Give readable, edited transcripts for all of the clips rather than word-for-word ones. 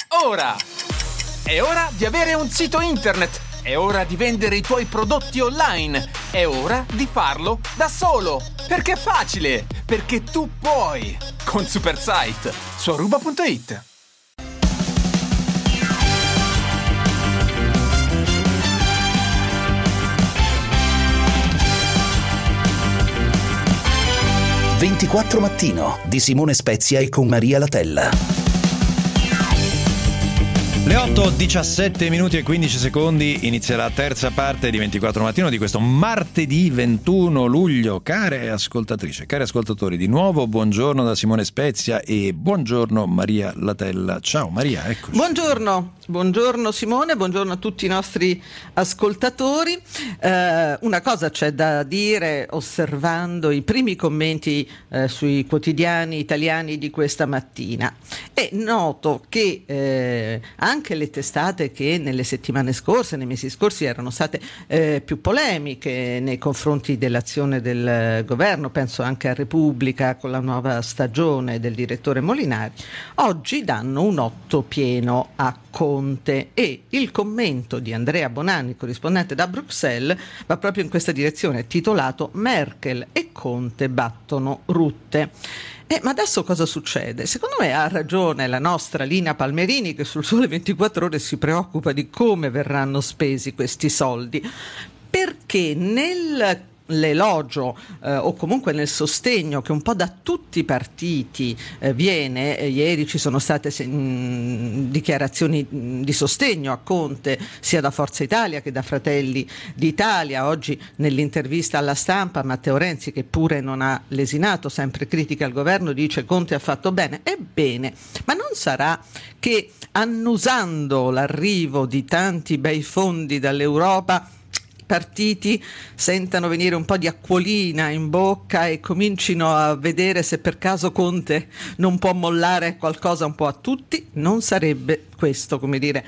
ora! È ora di avere un sito internet! È ora di vendere i tuoi prodotti online! È ora di farlo da solo! Perché è facile! Perché tu puoi! Con Supersite su aruba.it. «24 Mattino» di Simone Spezia e con Maria Latella. Le 8:17 minuti e 15 secondi inizia la terza parte di 24 Mattino di questo martedì 21 luglio. Care ascoltatrici, cari ascoltatori, di nuovo buongiorno da Simone Spezia e buongiorno Maria Latella. Ciao Maria, eccoci. Buongiorno Simone, buongiorno a tutti i nostri ascoltatori. Una cosa c'è da dire osservando i primi commenti sui quotidiani italiani di questa mattina. E noto che anche le testate che nelle settimane scorse, nei mesi scorsi erano state più polemiche nei confronti dell'azione del governo, penso anche a Repubblica con la nuova stagione del direttore Molinari, oggi danno un 8 pieno a Conte, e il commento di Andrea Bonanni, corrispondente da Bruxelles, va proprio in questa direzione, titolato «Merkel e Conte battono Rutte». Ma adesso cosa succede? Secondo me ha ragione la nostra Lina Palmerini, che sul Sole 24 Ore si preoccupa di come verranno spesi questi soldi, perché nell'elogio o comunque nel sostegno che un po' da tutti i partiti viene, ieri ci sono state dichiarazioni di sostegno a Conte sia da Forza Italia che da Fratelli d'Italia. Oggi nell'intervista alla Stampa Matteo Renzi, che pure non ha lesinato, sempre critica al governo, dice Conte ha fatto bene. Ebbene, ma non sarà che annusando l'arrivo di tanti bei fondi dall'Europa partiti sentano venire un po' di acquolina in bocca e comincino a vedere se per caso Conte non può mollare qualcosa un po' a tutti? Non sarebbe questo, come dire,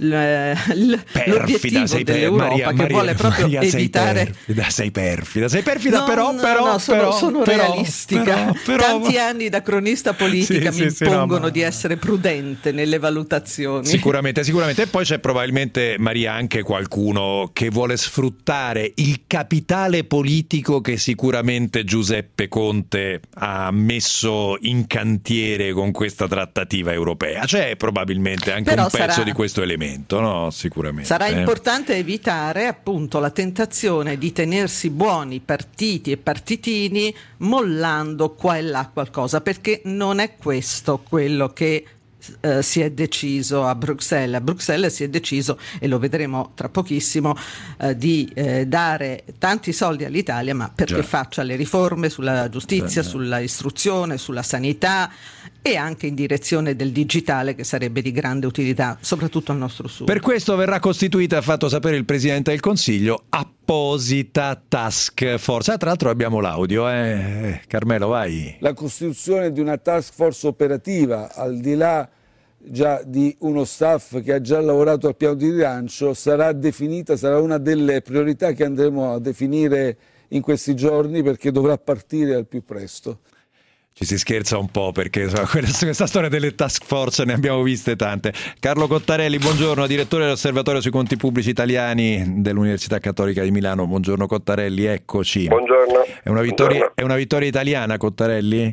l'obiettivo dell'Europa, che vuole proprio evitare. Sei perfida, però sono realistica. Tanti anni da cronista politica mi impongono di essere prudente nelle valutazioni. Sicuramente. E poi c'è probabilmente, Maria, anche qualcuno che vuole sfruttare il capitale politico che sicuramente Giuseppe Conte ha messo in cantiere con questa trattativa europea. C'è probabilmente anche un pezzo di questo elemento. No, sicuramente. Sarà importante evitare appunto la tentazione di tenersi buoni partiti e partitini mollando qua e là qualcosa, perché non è questo quello che si è deciso a Bruxelles. A Bruxelles si è deciso, e lo vedremo tra pochissimo, di dare tanti soldi all'Italia, ma perché faccia le riforme sulla giustizia, sulla istruzione, sulla sanità e anche in direzione del digitale, che sarebbe di grande utilità soprattutto al nostro sud. Per questo verrà costituita, ha fatto sapere il Presidente del Consiglio, apposita task force. Tra l'altro abbiamo l'audio, Carmelo, vai. La costituzione di una task force operativa, al di là già di uno staff che ha già lavorato al piano di rilancio, sarà definita, sarà una delle priorità che andremo a definire in questi giorni, perché dovrà partire al più presto. Ci si scherza un po', perché questa storia delle task force ne abbiamo viste tante. Carlo Cottarelli, buongiorno, direttore dell'Osservatorio sui conti pubblici italiani dell'Università Cattolica di Milano. Buongiorno Cottarelli, eccoci. Buongiorno. È una vittoria italiana, Cottarelli?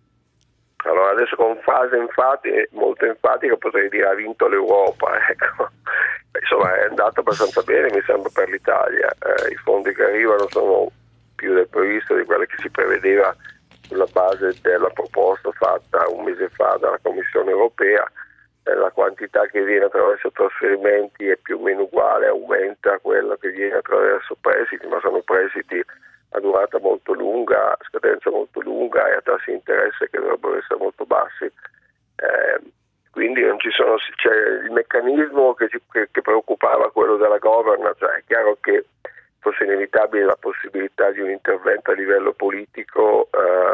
Allora, adesso con frase molto enfatica potrei dire ha vinto l'Europa, ecco. Insomma, è andato abbastanza bene, mi sembra, per l'Italia. I fondi che arrivano sono più del previsto, di quello che si prevedeva sulla base della proposta fatta un mese fa dalla Commissione europea. La quantità che viene attraverso trasferimenti è più o meno uguale, aumenta quello che viene attraverso prestiti, ma sono prestiti a durata molto lunga, a scadenza molto lunga e a tassi di interesse che dovrebbero essere molto bassi. Quindi non ci sono, c'è il meccanismo che preoccupava, quello della governance. È chiaro che fosse inevitabile la possibilità di un intervento a livello politico,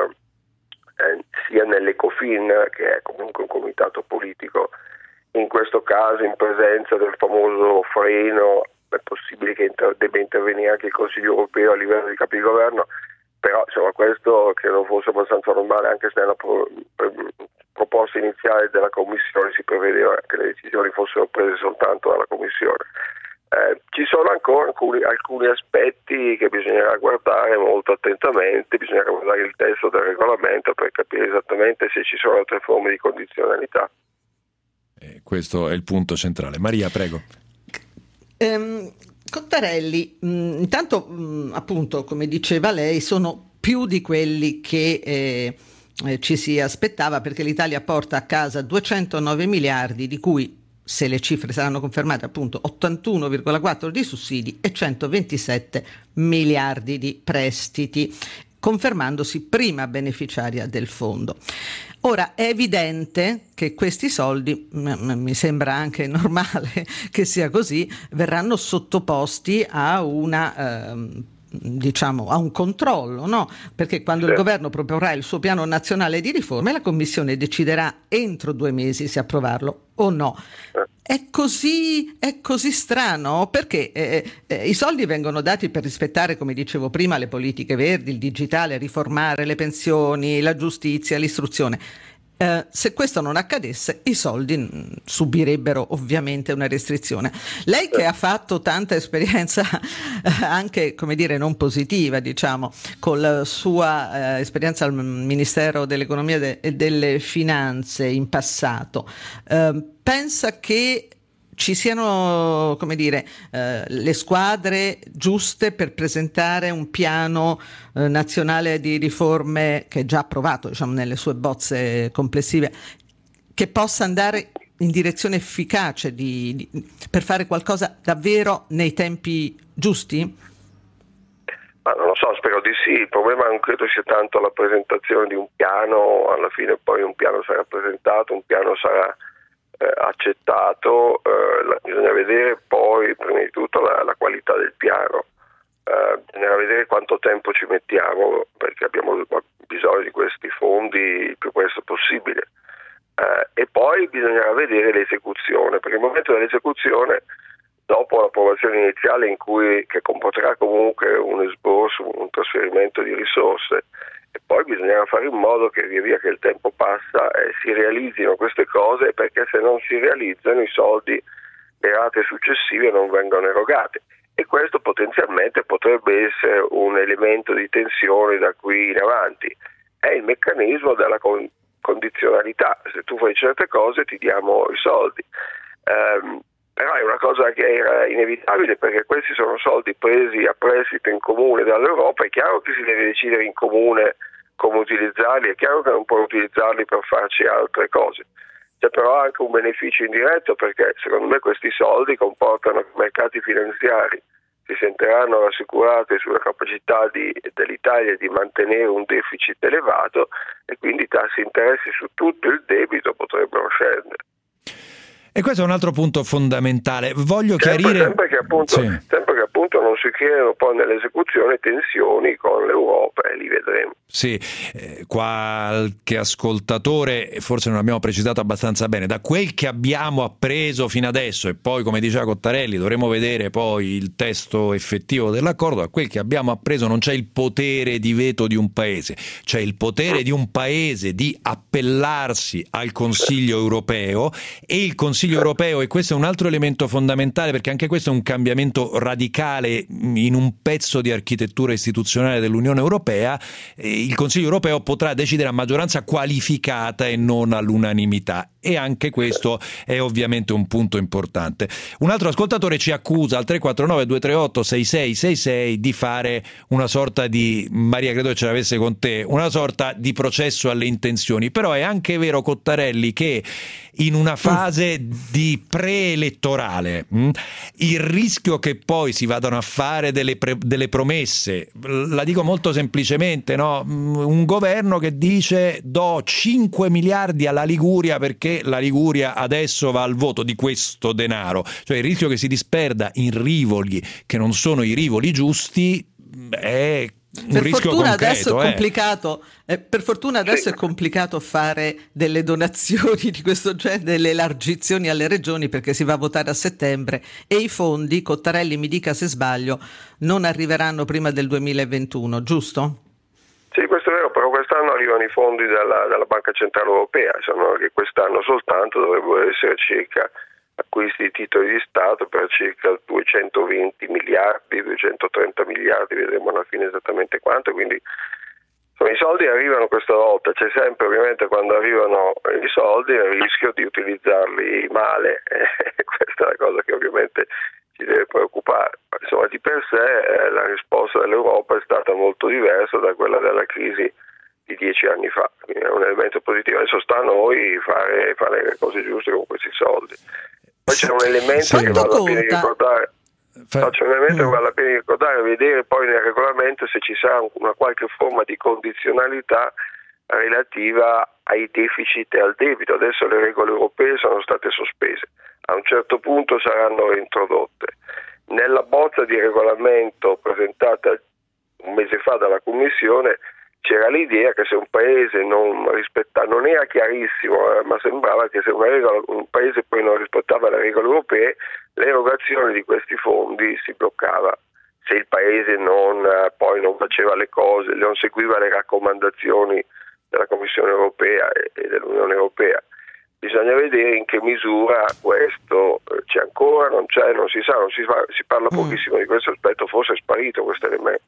sia nell'Ecofin, che è comunque un comitato politico, in questo caso in presenza del famoso freno. È possibile che debba intervenire anche il Consiglio europeo a livello di capi di governo, però insomma questo credo fosse abbastanza normale, anche se nella proposta iniziale della Commissione si prevedeva che le decisioni fossero prese soltanto dalla Commissione. Ci sono ancora alcuni aspetti che bisognerà guardare molto attentamente, bisognerà guardare il testo del regolamento per capire esattamente se ci sono altre forme di condizionalità. Questo è il punto centrale. Maria, prego. Cottarelli, intanto appunto, come diceva lei, sono più di quelli che ci si aspettava, perché l'Italia porta a casa 209 miliardi, di cui, se le cifre saranno confermate, appunto 81,4 di sussidi e 127 miliardi di prestiti, confermandosi prima beneficiaria del fondo. Ora è evidente che questi soldi, mi sembra anche normale che sia così, verranno sottoposti a una a un controllo, no? Perché quando il governo proporrà il suo piano nazionale di riforme, la Commissione deciderà entro 2 mesi se approvarlo o no. È così strano, perché i soldi vengono dati per rispettare, come dicevo prima, le politiche verdi, il digitale, riformare le pensioni, la giustizia, l'istruzione. Se questo non accadesse, i soldi subirebbero ovviamente una restrizione. Lei che ha fatto tanta esperienza anche, come dire, non positiva, diciamo, con la sua esperienza al Ministero dell'Economia e delle Finanze in passato, pensa che ci siano, come dire, le squadre giuste per presentare un piano nazionale di riforme che è già approvato, diciamo, nelle sue bozze complessive, che possa andare in direzione efficace per fare qualcosa davvero nei tempi giusti? Ma non lo so, spero di sì. Il problema non credo sia tanto la presentazione di un piano, alla fine poi un piano sarà presentato, un piano sarà accettato, bisogna vedere poi prima di tutto la qualità del piano, bisogna vedere quanto tempo ci mettiamo, perché abbiamo bisogno di questi fondi il più presto possibile, e poi bisognerà vedere l'esecuzione, perché il momento dell'esecuzione, dopo l'approvazione iniziale che comporterà comunque un esborso, un trasferimento di risorse, e poi bisognerà fare in modo che via via che il tempo passa si realizzino queste cose, perché se non si realizzano i soldi, le rate successive non vengono erogate, e questo potenzialmente potrebbe essere un elemento di tensione da qui in avanti. È il meccanismo della condizionalità: se tu fai certe cose ti diamo i soldi, però è una cosa che era inevitabile, perché questi sono soldi presi a prestito in comune dall'Europa. È chiaro che si deve decidere in comune come utilizzarli, è chiaro che non puoi utilizzarli per farci altre cose. C'è però anche un beneficio indiretto, perché secondo me questi soldi comportano che i mercati finanziari si sentiranno rassicurati sulla capacità dell'Italia di mantenere un deficit elevato, e quindi i tassi di interessi su tutto il debito potrebbero scendere. E questo è un altro punto fondamentale. Voglio chiarire sempre che appunto non si creano poi nell'esecuzione tensioni con l'Europa, e li vedremo. Sì, qualche ascoltatore, forse non abbiamo precisato abbastanza bene, da quel che abbiamo appreso fino adesso, e poi, come diceva Cottarelli, dovremo vedere poi il testo effettivo dell'accordo, da quel che abbiamo appreso non c'è il potere di veto di un paese, c'è il potere di un paese di appellarsi al Consiglio europeo, e il Consiglio europeo, e questo è un altro elemento fondamentale, perché anche questo è un cambiamento radicale in un pezzo di architettura istituzionale dell'Unione Europea, il Consiglio europeo potrà decidere a maggioranza qualificata e non all'unanimità, e anche questo è ovviamente un punto importante. Un altro ascoltatore ci accusa al 349-238-6666 di fare una sorta di, Maria credo che ce l'avesse con te, una sorta di processo alle intenzioni, però è anche vero, Cottarelli, che in una fase di preelettorale il rischio che poi si vadano a fare delle promesse, la dico molto semplicemente, no? Un governo che dice do 5 miliardi alla Liguria perché la Liguria adesso va al voto di questo denaro, cioè il rischio che si disperda in rivoli che non sono i rivoli giusti è un rischio concreto. Adesso è complicato, per fortuna adesso è complicato fare delle donazioni di questo genere, delle elargizioni alle regioni, perché si va a votare a settembre e i fondi, Cottarelli mi dica se sbaglio, non arriveranno prima del 2021, giusto? Sì, questo è vero, però quest'anno arrivano i fondi dalla Banca Centrale Europea, che quest'anno soltanto dovrebbero essere circa acquisti di titoli di Stato per circa 220 miliardi, 230 miliardi, vedremo alla fine esattamente quanto, quindi i soldi arrivano questa volta, c'è sempre ovviamente quando arrivano i soldi il rischio di utilizzarli male, questa è la cosa che ovviamente ci deve preoccupare. Insomma, di per sé la risposta dell'Europa è stata molto diversa da quella della crisi di 10 anni fa, quindi è un elemento positivo. Adesso sta a noi fare le cose giuste con questi soldi. Poi c'è un elemento che vale la pena di ricordare. Faccio un elemento che vale la pena di ricordare, vedere poi nel regolamento se ci sarà una qualche forma di condizionalità relativa ai deficit e al debito. Adesso le regole europee sono state sospese, a un certo punto saranno reintrodotte. Nella bozza di regolamento presentata un mese fa dalla Commissione c'era l'idea che se un paese non era chiarissimo, ma sembrava che se un paese poi non rispettava le regole europee, l'erogazione di questi fondi si bloccava. Se il paese poi non faceva le cose, non seguiva le raccomandazioni della Commissione europea e dell'Unione europea. Bisogna vedere in che misura questo c'è ancora, non c'è, non si sa, si parla pochissimo di questo aspetto, forse è sparito questo elemento.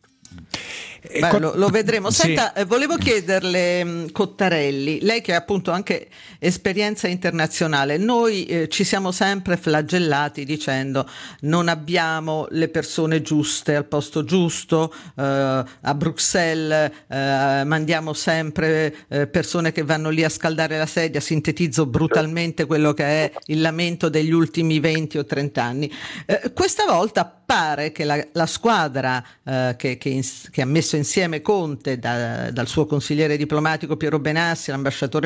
Beh, lo vedremo. Senta, volevo chiederle, Cottarelli, lei che ha appunto anche esperienza internazionale, noi ci siamo sempre flagellati dicendo non abbiamo le persone giuste al posto giusto, a Bruxelles mandiamo sempre persone che vanno lì a scaldare la sedia, sintetizzo brutalmente quello che è il lamento degli ultimi 20 o 30 anni. Questa volta pare che la squadra che ha messo insieme Conte dal suo consigliere diplomatico Piero Benassi, l'ambasciatore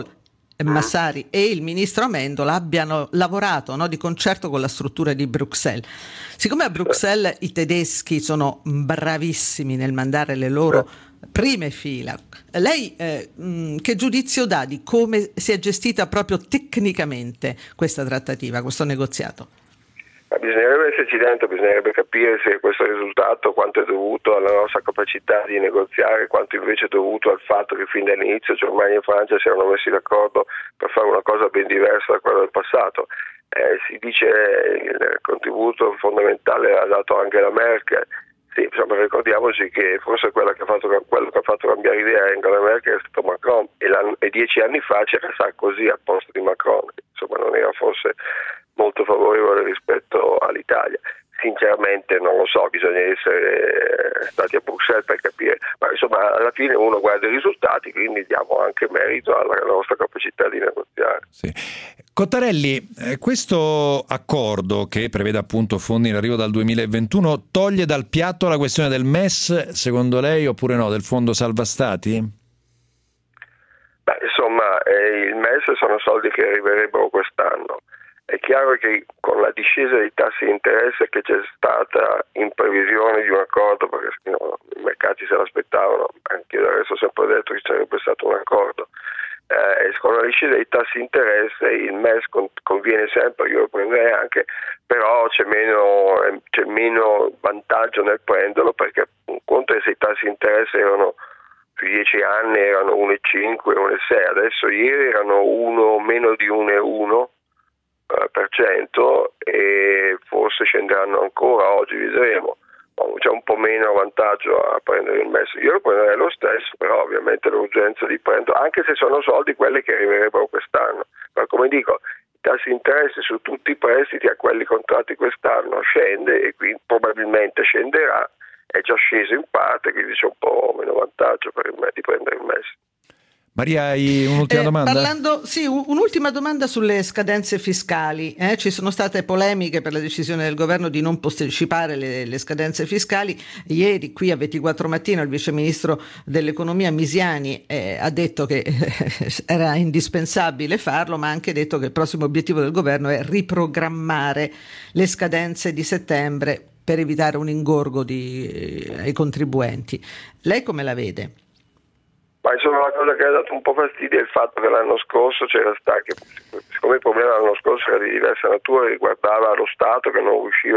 Massari e il ministro Amendola abbiano lavorato di concerto con la struttura di Bruxelles. Siccome a Bruxelles i tedeschi sono bravissimi nel mandare le loro prime fila, lei che giudizio dà di come si è gestita proprio tecnicamente questa trattativa, questo negoziato? Bisognerebbe esserci dentro, bisognerebbe capire se questo risultato quanto è dovuto alla nostra capacità di negoziare, quanto invece è dovuto al fatto che fin dall'inizio Germania e Francia si erano messi d'accordo per fare una cosa ben diversa da quella del passato. Si dice il contributo fondamentale l'ha dato Angela Merkel. Sì, insomma, ricordiamoci che forse quello che ha fatto cambiare idea a Angela Merkel è stato Macron e 10 anni fa c'era Sarkozy al posto di Macron, insomma non era forse molto favorevole rispetto all'Italia. Sinceramente non lo so, bisogna essere stati a Bruxelles per capire, ma insomma alla fine uno guarda i risultati, quindi diamo anche merito alla nostra capacità di negoziare. Sì. Cottarelli, questo accordo che prevede appunto fondi in arrivo dal 2021 toglie dal piatto la questione del MES, secondo lei, oppure no, del Fondo Salva Stati? Beh, insomma, il MES sono soldi che arriverebbero quest'anno. È chiaro che con la discesa dei tassi di interesse che c'è stata in previsione di un accordo, perché i mercati se l'aspettavano, anche io adesso ho sempre detto che ci sarebbe stato un accordo, con la discesa dei tassi di interesse il MES conviene sempre, io lo prenderei anche, però c'è meno vantaggio nel prenderlo, perché un conto è se i tassi di interesse erano su 10 anni erano 1,5, 1,6, adesso ieri erano meno di 1,1%, e forse scenderanno ancora oggi, vedremo. C'è un po' meno vantaggio a prendere il MES. Io lo prenderei lo stesso, però ovviamente l'urgenza di prenderlo, anche se sono soldi quelli che arriverebbero quest'anno. Ma come dico, i tassi di interesse su tutti i prestiti a quelli contratti quest'anno scende, e quindi probabilmente scenderà, è già sceso in parte, quindi c'è un po' meno vantaggio per me di prendere il MES. Maria, hai un'ultima domanda? Un'ultima domanda sulle scadenze fiscali. Ci sono state polemiche per la decisione del governo di non posticipare le scadenze fiscali. Ieri qui a 24 Mattino il vice ministro dell'economia Misiani ha detto che era indispensabile farlo, ma ha anche detto che il prossimo obiettivo del governo è riprogrammare le scadenze di settembre per evitare un ingorgo ai contribuenti. Lei come la vede? Ma insomma la cosa che ha dato un po' fastidio è il fatto che l'anno scorso c'era stato, siccome il problema l'anno scorso era di diversa natura, riguardava lo Stato che non riusciva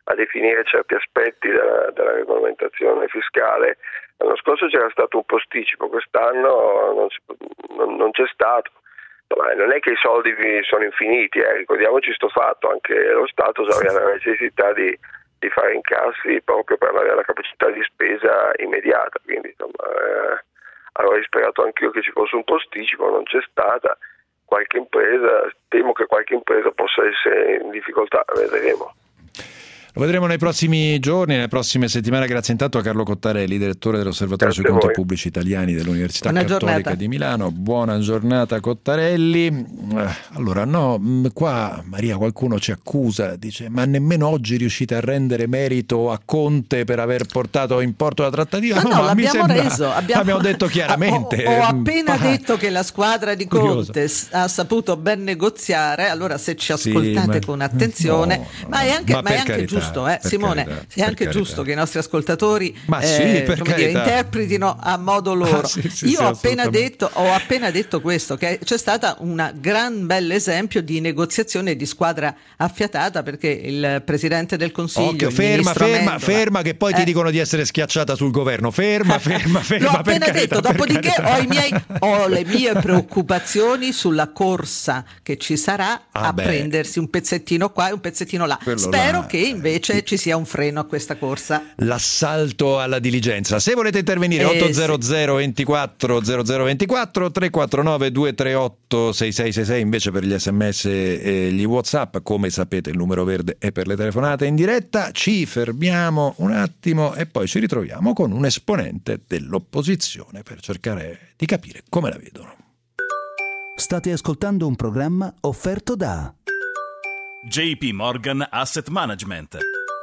a definire certi aspetti della regolamentazione fiscale. L'anno scorso c'era stato un posticipo, quest'anno non c'è stato. Non è che i soldi sono infiniti, ricordiamoci sto fatto, anche lo Stato aveva la necessità di fare incassi proprio per avere la capacità di spesa immediata, quindi avrei sperato anch'io che ci fosse un posticipo, non c'è stata. Temo che qualche impresa possa essere in difficoltà, vedremo. Lo vedremo nei prossimi giorni, nelle prossime settimane. Grazie intanto a Carlo Cottarelli, direttore dell'Osservatorio sui conti pubblici italiani dell'Università Cattolica di Milano. Buona giornata Cottarelli. Allora qua Maria qualcuno ci accusa, dice ma nemmeno oggi riuscite a rendere merito a Conte per aver portato in porto la trattativa? No, l'abbiamo reso, abbiamo detto chiaramente. Ho appena detto che la squadra di Conte ha saputo ben negoziare, allora se ci ascoltate con attenzione, ma è anche giusto. Simone, è anche giusto che i nostri ascoltatori interpretino a modo loro. Io ho appena detto questo, che c'è stata una gran bel esempio di negoziazione di squadra affiatata, perché il Presidente del Consiglio ferma che poi ti dicono di essere schiacciata sul governo. Ferma. L'ho appena detto, dopodiché ho le mie preoccupazioni sulla corsa che ci sarà prendersi un pezzettino qua e un pezzettino là. Spero che invece ci sia un freno a questa corsa. L'assalto alla diligenza. Se volete intervenire 800 24 0024 349 238 6666 invece per gli sms e gli WhatsApp, come sapete il numero verde è per le telefonate in diretta. Ci fermiamo un attimo e poi ci ritroviamo con un esponente dell'opposizione per cercare di capire come la vedono. State ascoltando un programma offerto da JP Morgan Asset Management.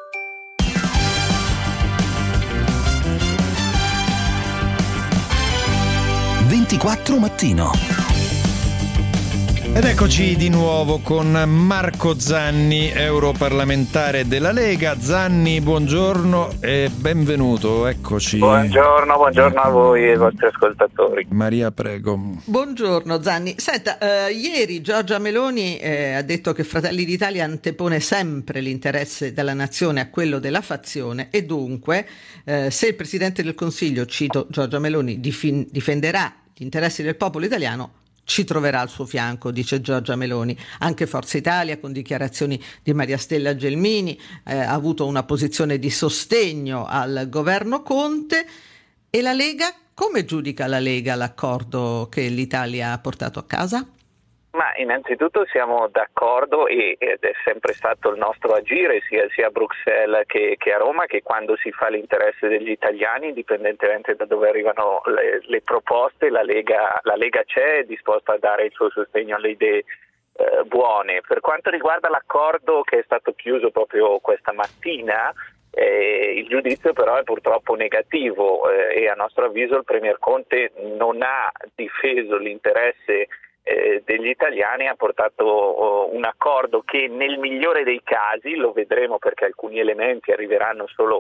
TG24 Mattino. Ed eccoci di nuovo con Marco Zanni, europarlamentare della Lega. Zanni, buongiorno e benvenuto, eccoci. Buongiorno a voi e ai vostri ascoltatori. Maria, prego. Buongiorno Zanni. Senta, ieri Giorgia Meloni ha detto che Fratelli d'Italia antepone sempre l'interesse della nazione a quello della fazione e dunque se il Presidente del Consiglio, cito Giorgia Meloni, difenderà gli interessi del popolo italiano, ci troverà al suo fianco, dice Giorgia Meloni. Anche Forza Italia, con dichiarazioni di Maria Stella Gelmini, ha avuto una posizione di sostegno al governo Conte. E la Lega, come giudica la Lega l'accordo che l'Italia ha portato a casa? Ma innanzitutto siamo d'accordo ed è sempre stato il nostro agire sia a Bruxelles che a Roma, che quando si fa l'interesse degli italiani, indipendentemente da dove arrivano le proposte, la Lega c'è, è disposta a dare il suo sostegno alle idee buone. Per quanto riguarda l'accordo che è stato chiuso proprio questa mattina, il giudizio però è purtroppo negativo e a nostro avviso il Premier Conte non ha difeso l'interesse degli italiani, ha portato un accordo che nel migliore dei casi, lo vedremo perché alcuni elementi arriveranno solo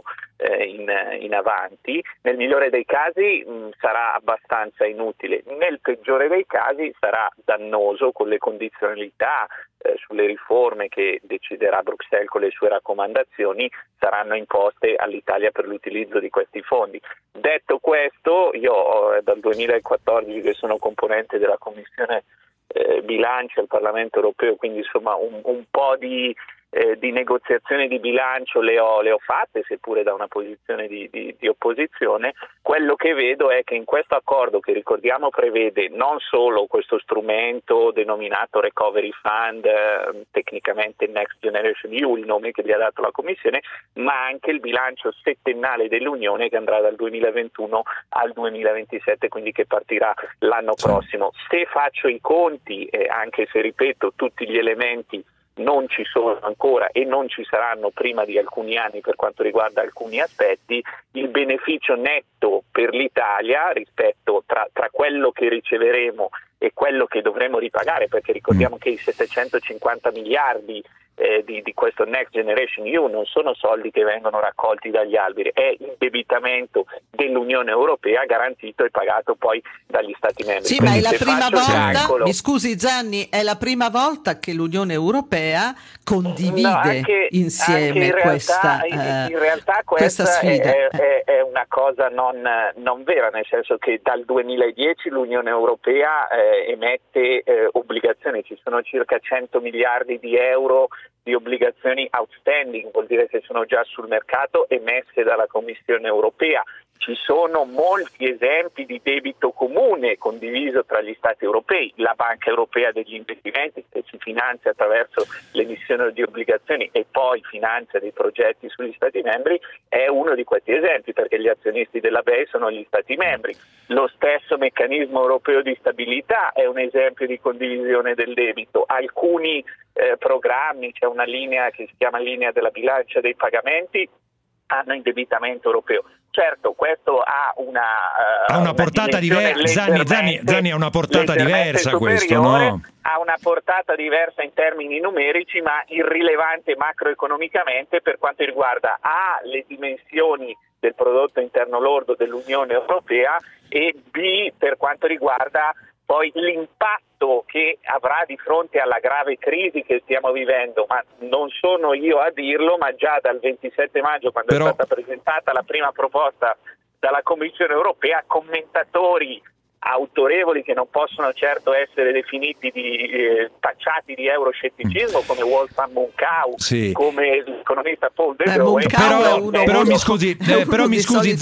in avanti, nel migliore dei casi sarà abbastanza inutile, nel peggiore dei casi sarà dannoso, con le condizionalità sulle riforme che deciderà Bruxelles con le sue raccomandazioni saranno imposte all'Italia per l'utilizzo di questi fondi. Detto questo, io dal 2014 che sono componente della Commissione bilancio al Parlamento europeo, quindi insomma un po' di negoziazioni di bilancio le ho fatte, seppure da una posizione di opposizione. Quello che vedo è che in questo accordo, che ricordiamo prevede non solo questo strumento denominato Recovery Fund, tecnicamente Next Generation EU, il nome che gli ha dato la Commissione, ma anche il bilancio settennale dell'Unione che andrà dal 2021 al 2027, quindi che partirà l'anno prossimo. Se faccio i conti, anche se ripeto tutti gli elementi non ci sono ancora e non ci saranno prima di alcuni anni per quanto riguarda alcuni aspetti, il beneficio netto per l'Italia rispetto tra quello che riceveremo e quello che dovremo ripagare, perché ricordiamo che i 750 miliardi di questo Next Generation EU non sono soldi che vengono raccolti dagli alberi, è indebitamento dell'Unione Europea garantito e pagato poi dagli Stati membri. Sì, ma è la prima volta, mi scusi Gianni, è la prima volta che l'Unione Europea condivide insieme questa sfida. È una cosa non vera, nel senso che dal 2010 l'Unione Europea emette obbligazioni, ci sono circa 100 miliardi di euro di obbligazioni outstanding, vuol dire che sono già sul mercato, emesse dalla Commissione Europea. Ci sono molti esempi di debito comune condiviso tra gli Stati europei. La Banca Europea degli Investimenti, che si finanzia attraverso l'emissione di obbligazioni e poi finanzia dei progetti sugli Stati membri, è uno di questi esempi, perché gli azionisti della BEI sono gli Stati membri. Lo stesso meccanismo europeo di stabilità è un esempio di condivisione del debito. Alcuni programmi, c'è una linea che si chiama linea della bilancia dei pagamenti, hanno indebitamento europeo. Certo, questo ha una portata diversa. Zanni, ha una portata diversa questo, no? Ha una portata diversa in termini numerici, ma irrilevante macroeconomicamente per quanto riguarda le dimensioni del prodotto interno lordo dell'Unione Europea e B per quanto riguarda poi l'impatto che avrà di fronte alla grave crisi che stiamo vivendo, ma non sono io a dirlo, ma già dal 27 maggio, quando è stata presentata la prima proposta dalla Commissione Europea, commentatori autorevoli che non possono certo essere definiti tacciati di euroscetticismo come Wolfgang Munkau, come l'economista Paul De Grauwe. Però mi scusi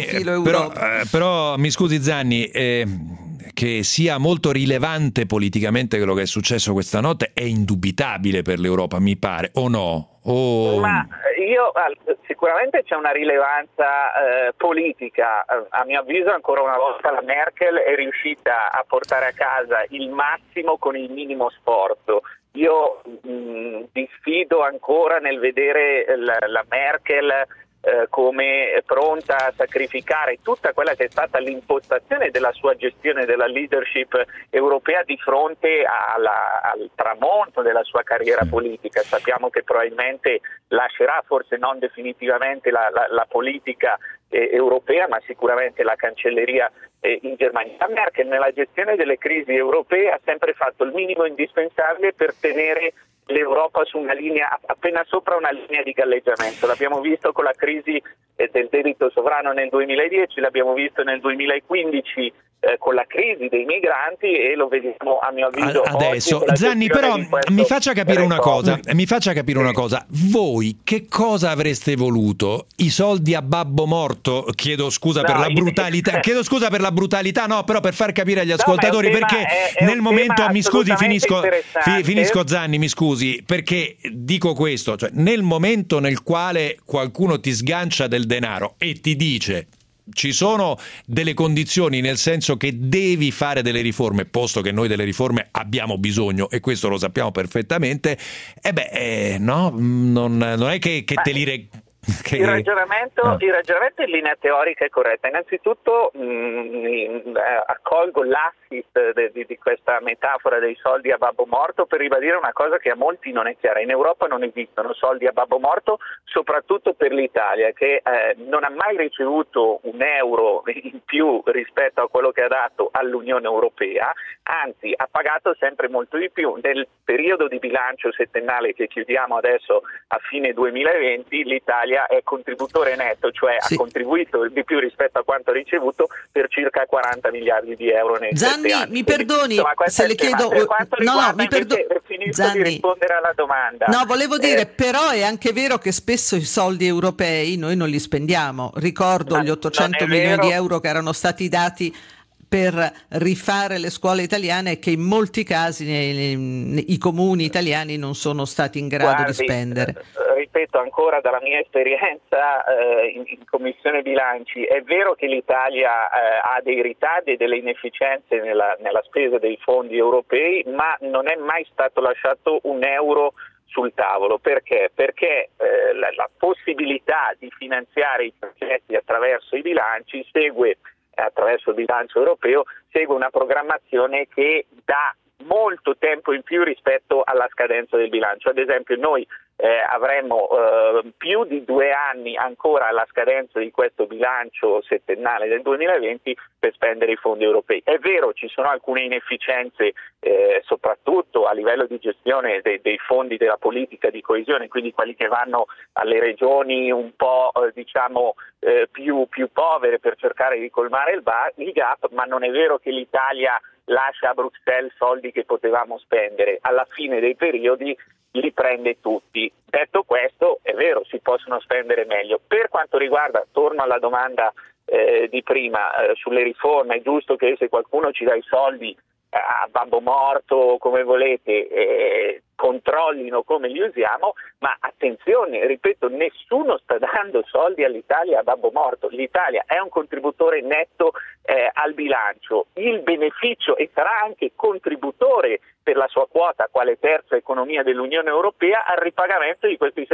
Zanni, che sia molto rilevante politicamente quello che è successo questa notte è indubitabile per l'Europa, mi pare, o no? Ma sicuramente c'è una rilevanza politica. A mio avviso ancora una volta la Merkel è riuscita a portare a casa il massimo con il minimo sforzo. Io diffido ancora nel vedere la Merkel come pronta a sacrificare tutta quella che è stata l'impostazione della sua gestione della leadership europea di fronte al tramonto della sua carriera politica. Sappiamo che probabilmente lascerà, forse non definitivamente, la politica europea, ma sicuramente la cancelleria in Germania. La Merkel nella gestione delle crisi europee ha sempre fatto il minimo indispensabile per tenere l'Europa su una linea, appena sopra una linea di galleggiamento. L'abbiamo visto con la crisi del debito sovrano nel 2010, l'abbiamo visto nel 2015 con la crisi dei migranti e lo vediamo a mio avviso adesso. Zanni, però mi faccia capire una cosa. Voi che cosa avreste voluto? I soldi a babbo morto? Chiedo scusa per la brutalità, no, però per far capire agli ascoltatori, perché nel momento, mi scusi, finisco Zanni, mi scusi, perché dico questo, cioè nel momento nel quale qualcuno ti sgancia del denaro e ti dice ci sono delle condizioni, nel senso che devi fare delle riforme, posto che noi delle riforme abbiamo bisogno e questo lo sappiamo perfettamente, no, non è che te li Il ragionamento in linea teorica è corretto. Innanzitutto accolgo l'assist di questa metafora dei soldi a babbo morto per ribadire una cosa che a molti non è chiara. In Europa non esistono soldi a babbo morto, soprattutto per l'Italia, che non ha mai ricevuto un euro in più rispetto a quello che ha dato all'Unione Europea, anzi ha pagato sempre molto di più. Nel periodo di bilancio settennale che chiudiamo adesso a fine 2020, l'Italia è contributore netto, cioè ha contribuito di più rispetto a quanto ha ricevuto per circa 40 miliardi di euro nei 7 anni. Mi perdoni se le chiedo, di rispondere alla domanda. No, volevo dire, però è anche vero che spesso i soldi europei noi non li spendiamo. Ricordo gli 800 milioni di euro che erano stati dati per rifare le scuole italiane e che in molti casi i comuni italiani non sono stati in grado di spendere. Ripeto ancora dalla mia esperienza in Commissione Bilanci, è vero che l'Italia ha dei ritardi e delle inefficienze nella spesa dei fondi europei, ma non è mai stato lasciato un euro sul tavolo. Perché? Perché la possibilità di finanziare i progetti attraverso i bilanci attraverso il bilancio europeo segue una programmazione che dà molto tempo in più rispetto alla scadenza del bilancio. Ad esempio noi avremmo più di 2 anni ancora alla scadenza di questo bilancio settennale del 2020 per spendere i fondi europei. È vero, ci sono alcune inefficienze soprattutto a livello di gestione dei fondi della politica di coesione, quindi quelli che vanno alle regioni un po' più povere per cercare di colmare il gap, ma non è vero che l'Italia lascia a Bruxelles soldi che potevamo spendere. Alla fine dei periodi li prende tutti. Detto questo, è vero, si possono spendere meglio. Per quanto riguarda, torno alla domanda di prima, sulle riforme, è giusto che se qualcuno ci dà i soldi a babbo morto, come volete, controllino come li usiamo, ma attenzione, ripeto, nessuno sta dando soldi all'Italia a babbo morto. L'Italia è un contributore netto al bilancio, il beneficio, e sarà anche contributore per la sua quota quale terza economia dell'Unione Europea al ripagamento di questi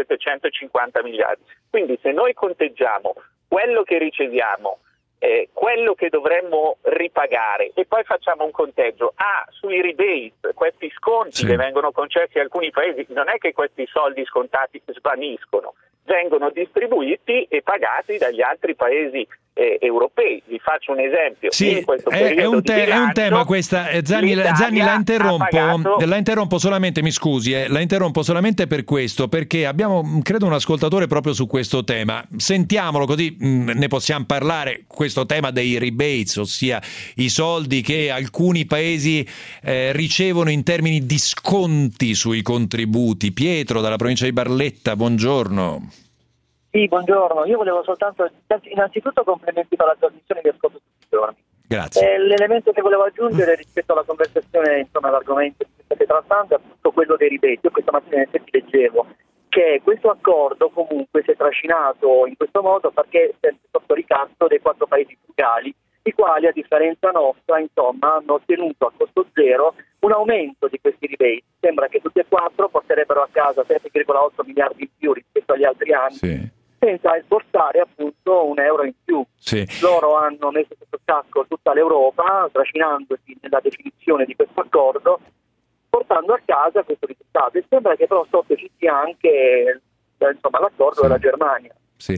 750 miliardi. Quindi se noi conteggiamo quello che riceviamo, quello che dovremmo ripagare e poi facciamo un conteggio sui rebate, questi sconti che vengono concessi a alcuni paesi, non è che questi soldi scontati svaniscono, vengono distribuiti e pagati dagli altri paesi europei. Vi faccio un esempio. Sì, in questo periodo è un tema questa. Zanni, la interrompo solamente, mi scusi, la interrompo solamente per questo, perché abbiamo, credo, un ascoltatore proprio su questo tema. Sentiamolo, così ne possiamo parlare. Questo tema dei rebates, ossia i soldi che alcuni paesi ricevono in termini di sconti sui contributi. Pietro, dalla provincia di Barletta, buongiorno. Sì, buongiorno. Io volevo soltanto, innanzitutto complimenti per la trasmissione che ascolto tutti i giorni. Grazie. L'elemento che volevo aggiungere rispetto alla conversazione, insomma, all'argomento che state trattando è appunto quello dei rebate. Io questa mattina in effetti leggevo che questo accordo comunque si è trascinato in questo modo perché è sotto ricatto dei 4 paesi frugali, i quali a differenza nostra, insomma, hanno ottenuto a costo zero un aumento di questi rebate. Sembra che tutti e 4 porterebbero a casa 7,8 miliardi in più rispetto agli altri anni. Sì. Senza esportare appunto un euro in più. Sì. Loro hanno messo sotto scacco tutta l'Europa, trascinandosi nella definizione di questo accordo, portando a casa questo risultato. E sembra che però sotto ci sia anche l'accordo della Germania. Sì.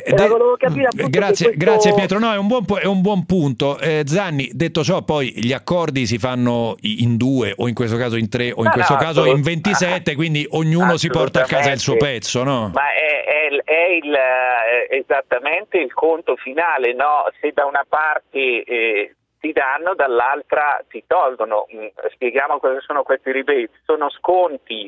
Grazie Pietro, no, è un buon punto. Zanni, detto ciò, poi gli accordi si fanno in 2 o in questo caso in 3 o in questo caso in 27, quindi ognuno si porta a casa il suo pezzo, no? Ma è esattamente il conto finale, no? Se da una parte ti danno, dall'altra ti tolgono. Spieghiamo cosa sono questi rebate. Sono sconti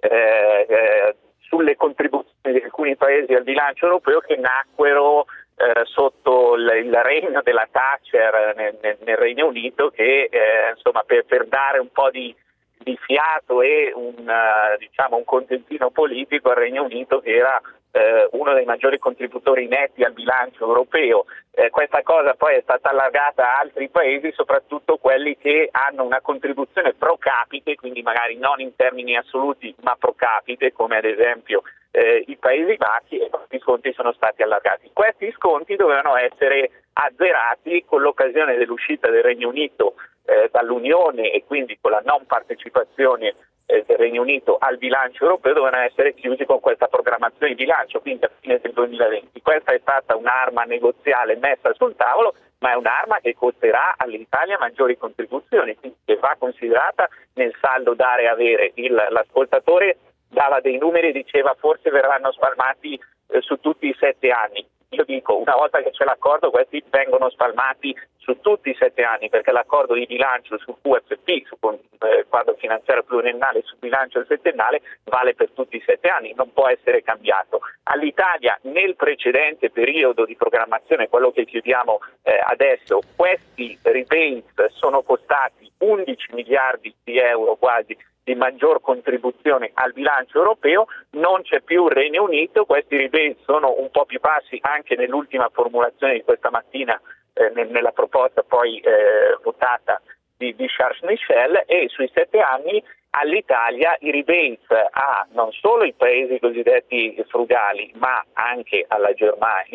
sulle contribuzioni di alcuni paesi al bilancio europeo che nacquero sotto il regno della Thatcher nel Regno Unito, che insomma per dare un po' di fiato e un contentino politico al Regno Unito, che era uno dei maggiori contributori netti al bilancio europeo. Questa cosa poi è stata allargata a altri paesi, soprattutto quelli che hanno una contribuzione pro capite, quindi magari non in termini assoluti ma pro capite, come ad esempio i Paesi Bassi, e questi sconti sono stati allargati. Questi sconti dovevano essere azzerati con l'occasione dell'uscita del Regno Unito dall'Unione, e quindi con la non partecipazione del Regno Unito al bilancio europeo, dovevano essere chiusi con questa programmazione di bilancio, quindi a fine del 2020. Questa è stata un'arma negoziale messa sul tavolo, ma è un'arma che costerà all'Italia maggiori contribuzioni, quindi che va considerata nel saldo dare e avere. L'ascoltatore dava dei numeri e diceva forse verranno spalmati su tutti i 7 anni. Io dico, una volta che c'è l'accordo, questi vengono spalmati su tutti i 7 anni, perché l'accordo di bilancio su QFP, su quadro finanziario pluriennale, su bilancio settennale, vale per tutti i 7 anni, non può essere cambiato. All'Italia, nel precedente periodo di programmazione, quello che chiudiamo adesso, questi rebate sono costati 11 miliardi di euro quasi di maggior contribuzione al bilancio europeo. Non c'è più il Regno Unito, questi rebate sono un po' più bassi anche nell'ultima formulazione di questa mattina nella proposta poi votata di Charles Michel, e sui 7 anni all'Italia i rebate a non solo i paesi cosiddetti frugali ma anche alla Germania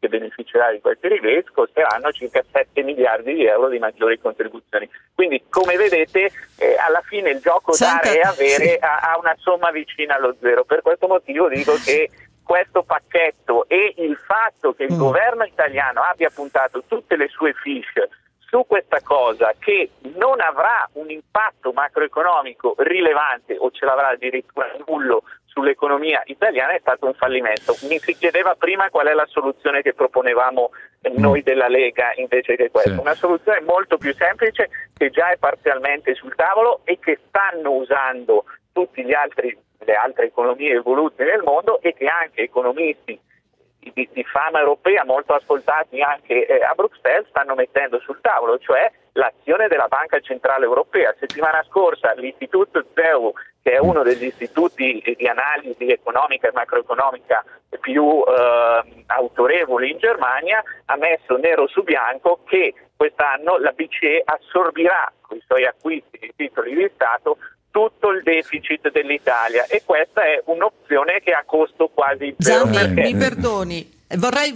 che beneficerà di questi rebate costeranno circa 7 miliardi di euro di maggiori contribuzioni. Quindi, come vedete, alla fine il gioco dare e avere ha una somma vicina allo zero. Per questo motivo dico che questo pacchetto e il fatto che il governo italiano abbia puntato tutte le sue fiche su questa cosa, che non avrà un impatto macroeconomico rilevante o ce l'avrà addirittura nullo sull'economia italiana, è stato un fallimento. Mi si chiedeva prima qual è la soluzione che proponevamo noi della Lega invece che questa. Una soluzione molto più semplice, che già è parzialmente sul tavolo e che stanno usando tutti le altre economie evolute nel mondo, e che anche economisti di fama europea molto ascoltati anche a Bruxelles stanno mettendo sul tavolo, cioè l'azione della Banca Centrale Europea. Settimana scorsa l'Istituto ZEW, che è uno degli istituti di analisi economica e macroeconomica più autorevoli in Germania, ha messo nero su bianco che quest'anno la BCE assorbirà con i suoi acquisti di titoli di Stato tutto il deficit dell'Italia, e questa è un'opzione che ha costo quasi zero. Zanni, mi perdoni, vorrei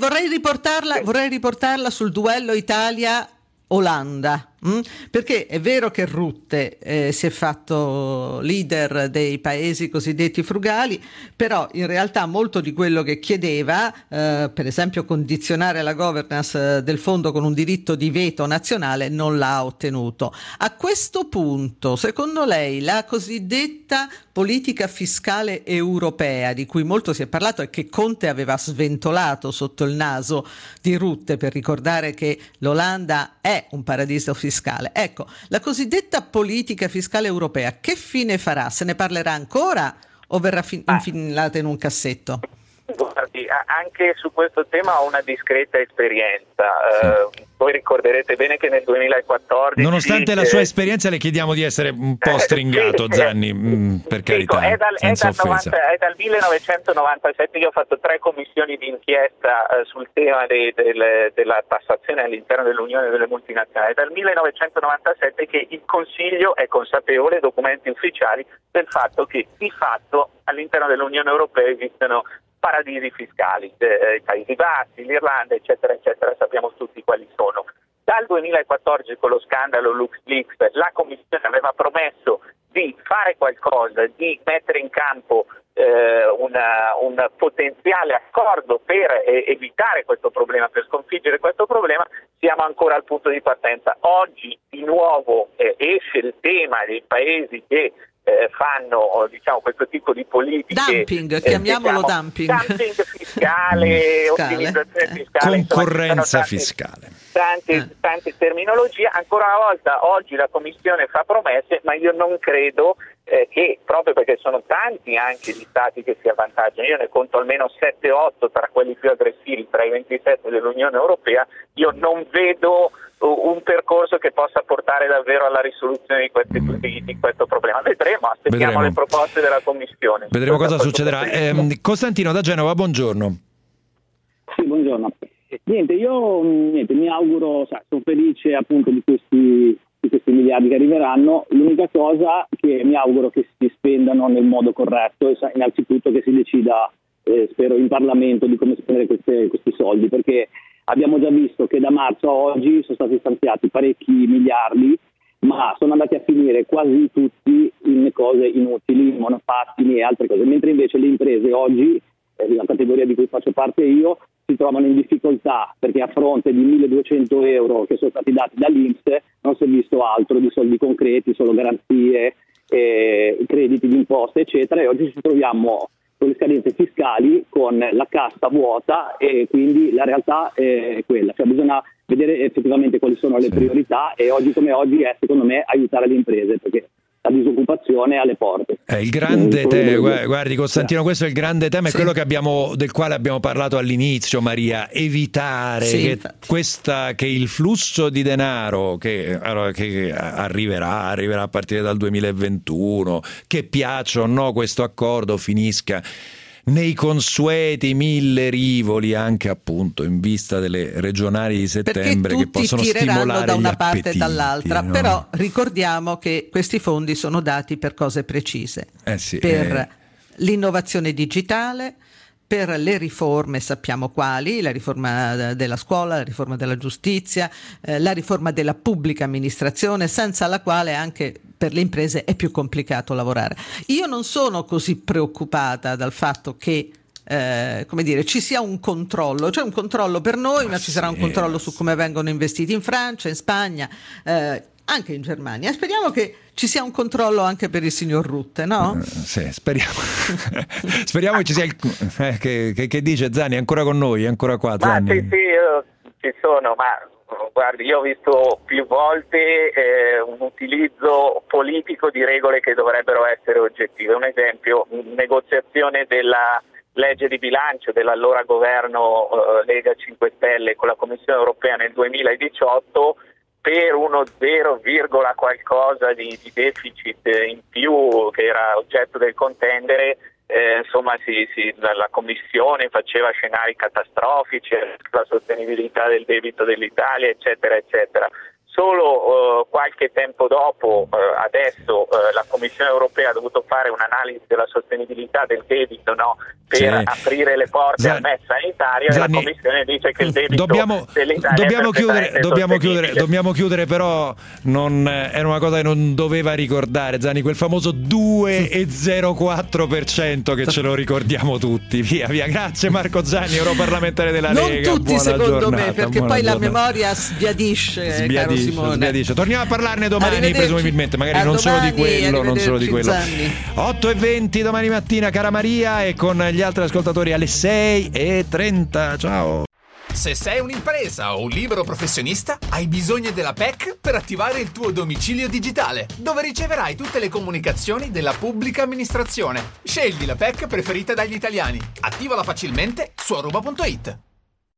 riportarla sul duello Italia-Olanda, perché è vero che Rutte si è fatto leader dei paesi cosiddetti frugali, però in realtà molto di quello che chiedeva, per esempio condizionare la governance del fondo con un diritto di veto nazionale, non l'ha ottenuto. A questo punto, secondo lei, la cosiddetta politica fiscale europea, di cui molto si è parlato e che Conte aveva sventolato sotto il naso di Rutte, per ricordare che l'Olanda è un paradiso fiscale, ecco, la cosiddetta politica fiscale europea che fine farà? Se ne parlerà ancora o verrà infilata in un cassetto? Guardi, anche su questo tema ho una discreta esperienza. Voi ricorderete bene che nel 2014... Nonostante la sua esperienza, le chiediamo di essere un po' stringato, Zanni, per carità, senza offesa. È dal 1997 io ho fatto 3 commissioni di inchiesta sul tema della tassazione all'interno dell'Unione delle multinazionali. È dal 1997 che il Consiglio è consapevole, documenti ufficiali, del fatto che di fatto all'interno dell'Unione Europea esistono paradisi fiscali, i Paesi Bassi, l'Irlanda, eccetera, eccetera, sappiamo tutti quali sono. Dal 2014, con lo scandalo LuxLeaks, la Commissione aveva promesso di fare qualcosa, di mettere in campo un potenziale accordo per evitare questo problema, per sconfiggere questo problema. Siamo ancora al punto di partenza. Oggi di nuovo esce il tema dei paesi che fanno questo tipo di politiche, dumping, chiamiamolo dumping fiscale, ottimizzazione fiscale, concorrenza fiscale, tante terminologie. Ancora una volta oggi la Commissione fa promesse, ma io non credo che, proprio perché sono tanti anche gli stati che si avvantaggiano, io ne conto almeno 7-8 tra quelli più aggressivi, tra i 27 dell'Unione Europea, io non vedo un percorso che possa portare davvero alla risoluzione di questo problema. Aspettiamo le proposte della Commissione. Vedremo cosa succederà. Costantino da Genova, buongiorno. Sì, buongiorno. Io mi auguro, sono felice appunto di questi miliardi che arriveranno. L'unica cosa che mi auguro che si spendano nel modo corretto, e innanzitutto che si decida, spero, in Parlamento di come spendere questi soldi, perché abbiamo già visto che da marzo a oggi sono stati stanziati parecchi miliardi, ma sono andati a finire quasi tutti in cose inutili, monopattini e altre cose, mentre invece le imprese oggi, la categoria di cui faccio parte io, si trovano in difficoltà perché a fronte di 1.200 euro che sono stati dati dall'INPS non si è visto altro di soldi concreti, solo garanzie, crediti di imposte eccetera, e oggi ci troviamo con le scadenze fiscali, con la cassa vuota, e quindi la realtà è quella, cioè bisogna vedere effettivamente quali sono le priorità, e oggi come oggi è secondo me aiutare le imprese, perché la disoccupazione è alle porte. Il grande tema, guardi Costantino, questo è il grande tema, è quello del quale abbiamo parlato all'inizio, Maria, evitare che il flusso di denaro che arriverà a partire dal 2021, che piaccia o no questo accordo, finisca nei consueti 1000 rivoli, anche appunto in vista delle regionali di settembre, che possono stimolare da una gli parte appetiti, e dall'altra, no? Però ricordiamo che questi fondi sono dati per cose precise, per l'innovazione digitale, per le riforme, sappiamo quali: la riforma della scuola, la riforma della giustizia, la riforma della pubblica amministrazione, senza la quale anche per le imprese è più complicato lavorare. Io non sono così preoccupata dal fatto che ci sia un controllo, cioè un controllo per noi, ma ci sarà un controllo su come vengono investiti in Francia, in Spagna, anche in Germania. Speriamo che ci sia un controllo anche per il signor Rutte, no? Sì, speriamo. Speriamo che ci sia che dice Zani? È ancora con noi? È ancora qua, Zani? Sì, io ci sono, ma guardi, io ho visto più volte un utilizzo politico di regole che dovrebbero essere oggettive. Un esempio, negoziazione della legge di bilancio dell'allora governo Lega 5 Stelle con la Commissione europea nel 2018 per uno 0, qualcosa di deficit in più che era oggetto del contendere. La Commissione faceva scenari catastrofici, la sostenibilità del debito dell'Italia, eccetera, eccetera. Solo qualche tempo dopo, adesso, la Commissione europea ha dovuto fare un'analisi della sostenibilità del debito, no? Per aprire le porte al MES sanitario, e la Commissione dice che il debito dell'Italia dobbiamo chiudere, però era una cosa che non doveva ricordare, Zani, quel famoso 2,04% che ce lo ricordiamo tutti. Via. Grazie Marco Zani, europarlamentare della Lega. Non tutti, secondo me, perché poi la memoria sbiadisce, caro Simone. Torniamo a parlarne domani, presumibilmente, magari non solo di quello. 8:20 domani mattina, cara Maria, e con gli altri ascoltatori alle 6:30. Ciao. Se sei un'impresa o un libero professionista, hai bisogno della PEC per attivare il tuo domicilio digitale, dove riceverai tutte le comunicazioni della pubblica amministrazione. Scegli la PEC preferita dagli italiani. Attivala facilmente su aruba.it.